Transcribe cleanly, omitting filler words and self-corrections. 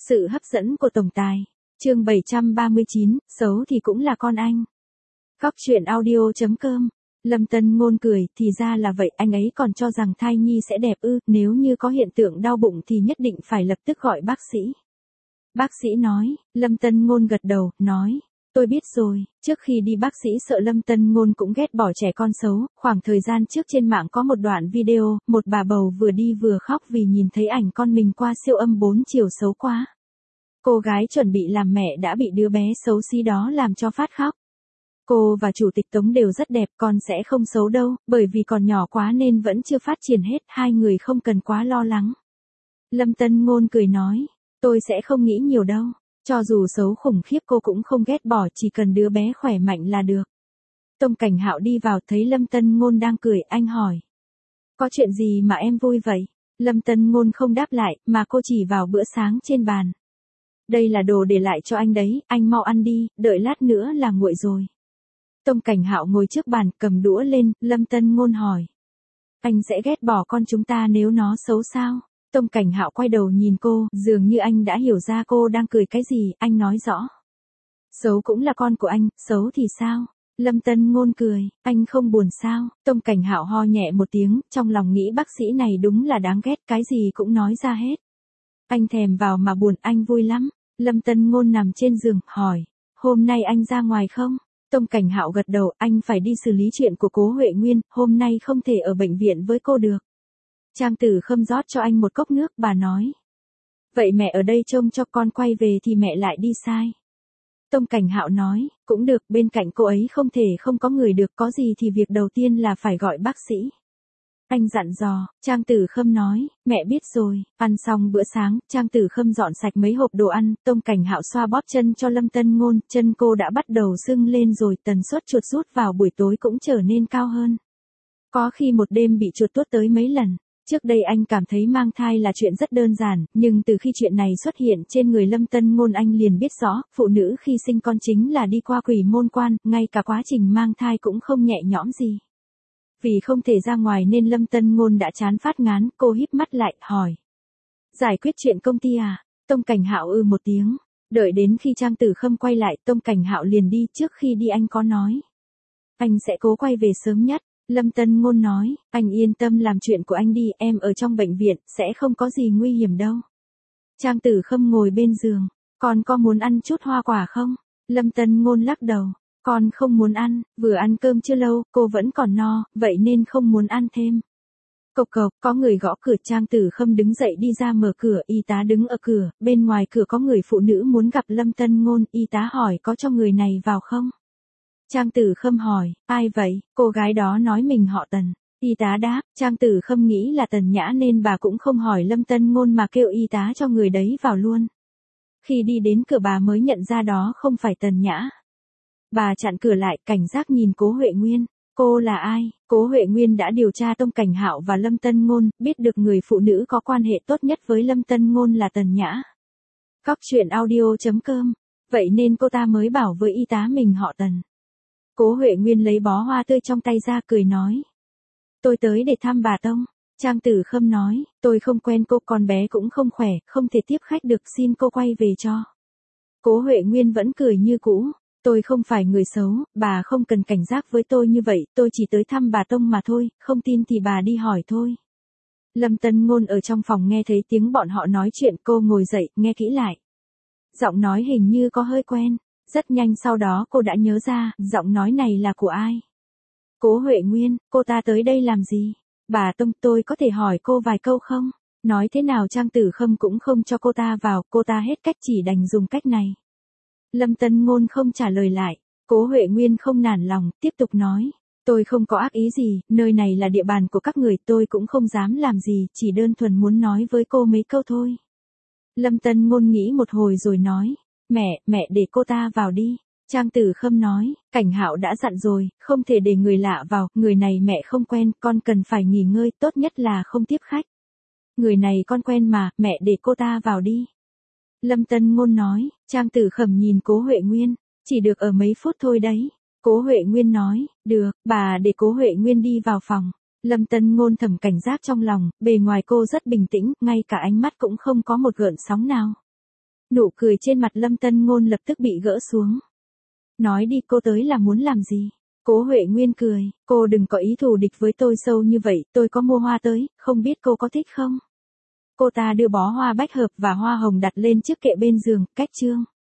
Sự hấp dẫn của tổng tài. Chương 739, xấu thì cũng là con anh. Góc truyện audio.com. Lâm Tân Ngôn cười, thì ra là vậy, anh ấy còn cho rằng thai nhi sẽ đẹp ư, nếu như có hiện tượng đau bụng thì nhất định phải lập tức gọi bác sĩ. Bác sĩ nói, Lâm Tân Ngôn gật đầu, nói, tôi biết rồi. Trước khi đi bác sĩ sợ Lâm Tân Ngôn cũng ghét bỏ trẻ con xấu. Khoảng thời gian trước trên mạng có một đoạn video, một bà bầu vừa đi vừa khóc vì nhìn thấy ảnh con mình qua siêu âm 4 chiều xấu quá. Cô gái chuẩn bị làm mẹ đã bị đứa bé xấu xí đó làm cho phát khóc. Cô và chủ tịch Tống đều rất đẹp, con sẽ không xấu đâu, bởi vì còn nhỏ quá nên vẫn chưa phát triển hết, hai người không cần quá lo lắng. Lâm Tân Ngôn cười nói, tôi sẽ không nghĩ nhiều đâu, cho dù xấu khủng khiếp cô cũng không ghét bỏ, chỉ cần đứa bé khỏe mạnh là được. Tông Cảnh Hạo đi vào thấy Lâm Tân Ngôn đang cười, anh hỏi. Có chuyện gì mà em vui vậy? Lâm Tân Ngôn không đáp lại, mà cô chỉ vào bữa sáng trên bàn. Đây là đồ để lại cho anh đấy, anh mau ăn đi, đợi lát nữa là nguội rồi. Tông Cảnh Hạo ngồi trước bàn, cầm đũa lên, Lâm Tân Ngôn hỏi. Anh sẽ ghét bỏ con chúng ta nếu nó xấu sao? Tông Cảnh Hạo quay đầu nhìn cô, dường như anh đã hiểu ra cô đang cười cái gì, anh nói rõ. Xấu cũng là con của anh, xấu thì sao? Lâm Tân Ngôn cười, anh không buồn sao? Tông Cảnh Hạo ho nhẹ một tiếng, trong lòng nghĩ bác sĩ này đúng là đáng ghét, cái gì cũng nói ra hết. Anh thèm vào mà buồn, anh vui lắm. Lâm Tân Ngôn nằm trên giường, hỏi, hôm nay anh ra ngoài không? Tông Cảnh Hạo gật đầu, anh phải đi xử lý chuyện của Cố Huệ Nguyên, hôm nay không thể ở bệnh viện với cô được. Trang Tử Khâm rót cho anh một cốc nước, bà nói. Vậy mẹ ở đây trông cho con, quay về thì mẹ lại đi sai. Tông Cảnh Hạo nói, cũng được, bên cạnh cô ấy không thể không có người được, có gì thì việc đầu tiên là phải gọi bác sĩ. Anh dặn dò, Trang Tử Khâm nói, mẹ biết rồi. Ăn xong bữa sáng, Trang Tử Khâm dọn sạch mấy hộp đồ ăn, Tông Cảnh Hạo xoa bóp chân cho Lâm Tân Ngôn, chân cô đã bắt đầu sưng lên rồi, tần suất chuột rút vào buổi tối cũng trở nên cao hơn. Có khi một đêm bị chuột tuốt tới mấy lần. Trước đây anh cảm thấy mang thai là chuyện rất đơn giản, nhưng từ khi chuyện này xuất hiện trên người Lâm Tân Ngôn anh liền biết rõ, phụ nữ khi sinh con chính là đi qua quỷ môn quan, ngay cả quá trình mang thai cũng không nhẹ nhõm gì. Vì không thể ra ngoài nên Lâm Tân Ngôn đã chán phát ngán, cô híp mắt lại, hỏi. Giải quyết chuyện công ty à? Tông Cảnh Hạo một tiếng. Đợi đến khi Trang Tử Khâm quay lại, Tông Cảnh Hạo liền đi, trước khi đi anh có nói. Anh sẽ cố quay về sớm nhất. Lâm Tân Ngôn nói, anh yên tâm làm chuyện của anh đi, em ở trong bệnh viện, sẽ không có gì nguy hiểm đâu. Trang Tử Khâm ngồi bên giường, con có muốn ăn chút hoa quả không? Lâm Tân Ngôn lắc đầu. Con không muốn ăn, vừa ăn cơm chưa lâu, cô vẫn còn no, vậy nên không muốn ăn thêm. Cộc cộc, có người gõ cửa, Trang Tử Khâm đứng dậy đi ra mở cửa, y tá đứng ở cửa, bên ngoài cửa có người phụ nữ muốn gặp Lâm Tân Ngôn, y tá hỏi có cho người này vào không? Trang Tử Khâm hỏi, ai vậy? Cô gái đó nói mình họ Tần. Y tá đáp, Trang Tử Khâm nghĩ là Tần Nhã nên bà cũng không hỏi Lâm Tân Ngôn mà kêu y tá cho người đấy vào luôn. Khi đi đến cửa bà mới nhận ra đó không phải Tần Nhã. Bà chặn cửa lại, cảnh giác nhìn Cố Huệ Nguyên. Cô là ai? Cố Huệ Nguyên đã điều tra Tông Cảnh Hạo và Lâm Tân Ngôn, biết được người phụ nữ có quan hệ tốt nhất với Lâm Tân Ngôn là Tần Nhã. Góc truyện audio.com. Vậy nên cô ta mới bảo với y tá mình họ Tần. Cố Huệ Nguyên lấy bó hoa tươi trong tay ra cười nói. Tôi tới để thăm bà Tông. Trang Tử Khâm nói, tôi không quen cô, con bé cũng không khỏe, không thể tiếp khách được, xin cô quay về cho. Cố Huệ Nguyên vẫn cười như cũ. Tôi không phải người xấu, bà không cần cảnh giác với tôi như vậy, tôi chỉ tới thăm bà Tông mà thôi, không tin thì bà đi hỏi thôi. Lâm Tân Ngôn ở trong phòng nghe thấy tiếng bọn họ nói chuyện, cô ngồi dậy, nghe kỹ lại. Giọng nói hình như có hơi quen, rất nhanh sau đó cô đã nhớ ra, giọng nói này là của ai. Cố Huệ Nguyên, cô ta tới đây làm gì? Bà Tông, tôi có thể hỏi cô vài câu không? Nói thế nào Trang Tử Khâm cũng không cho cô ta vào, cô ta hết cách chỉ đành dùng cách này. Lâm Tân Ngôn không trả lời lại, Cố Huệ Nguyên không nản lòng, tiếp tục nói, tôi không có ác ý gì, nơi này là địa bàn của các người, tôi cũng không dám làm gì, chỉ đơn thuần muốn nói với cô mấy câu thôi. Lâm Tân Ngôn nghĩ một hồi rồi nói, mẹ để cô ta vào đi. Trang Tử Khâm nói, Cảnh Hạo đã dặn rồi, không thể để người lạ vào, người này mẹ không quen, con cần phải nghỉ ngơi, tốt nhất là không tiếp khách. Người này con quen mà, mẹ để cô ta vào đi. Lâm Tân Ngôn nói, Trang Tử Khâm nhìn Cố Huệ Nguyên, chỉ được ở mấy phút thôi đấy. Cố Huệ Nguyên nói, được, bà để Cố Huệ Nguyên đi vào phòng. Lâm Tân Ngôn thầm cảnh giác trong lòng, bề ngoài cô rất bình tĩnh, ngay cả ánh mắt cũng không có một gợn sóng nào. Nụ cười trên mặt Lâm Tân Ngôn lập tức bị gỡ xuống. Nói đi, cô tới là muốn làm gì? Cố Huệ Nguyên cười, cô đừng có ý thù địch với tôi sâu như vậy, tôi có mua hoa tới, không biết cô có thích không? Cô ta đưa bó hoa bách hợp và hoa hồng đặt lên chiếc kệ bên giường, cách Trương